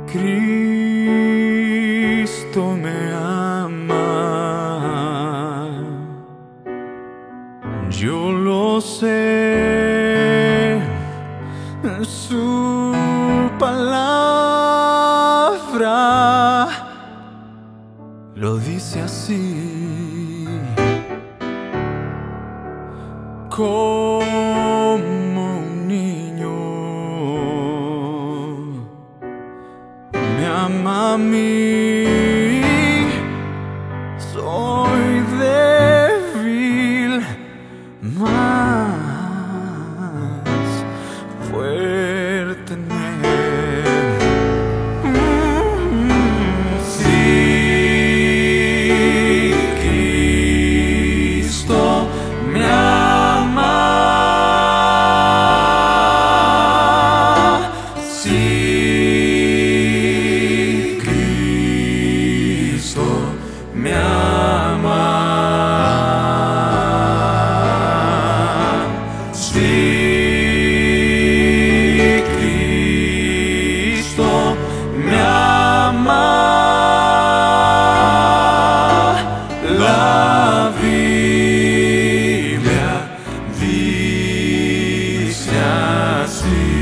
Cristo me ama, yo lo sé, su palabra lo dice así. Como un niño me ama a mí, soy débil, más fuerte en él. Sí, Cristo me ama. Sí, Cristo me ama. Sí, Cristo me ama. La Biblia dice así.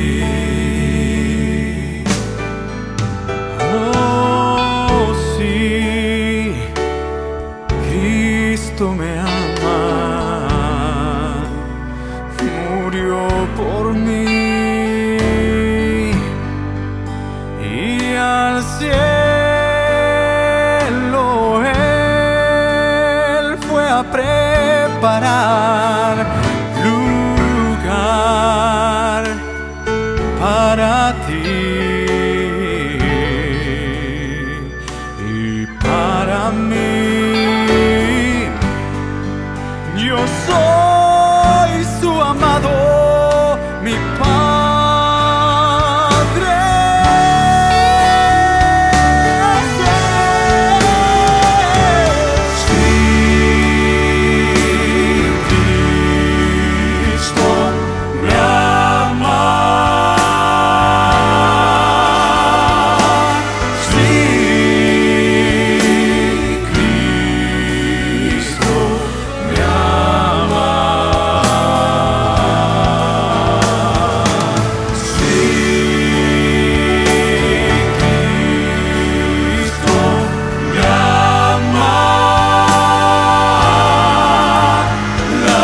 Oh, sí, Cristo me ama, murió por mí y al cielo Él fue a preparar lugar para ti y para mí. Yo soy su amado, mi Padre. Sí, Cristo me ama. Sí, Cristo me ama. Sí, Cristo me ama. La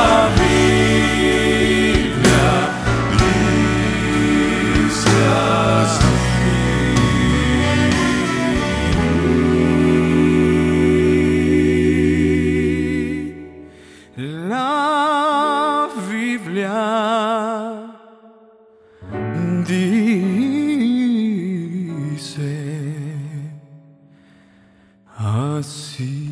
Biblia dice así. La Biblia dice así.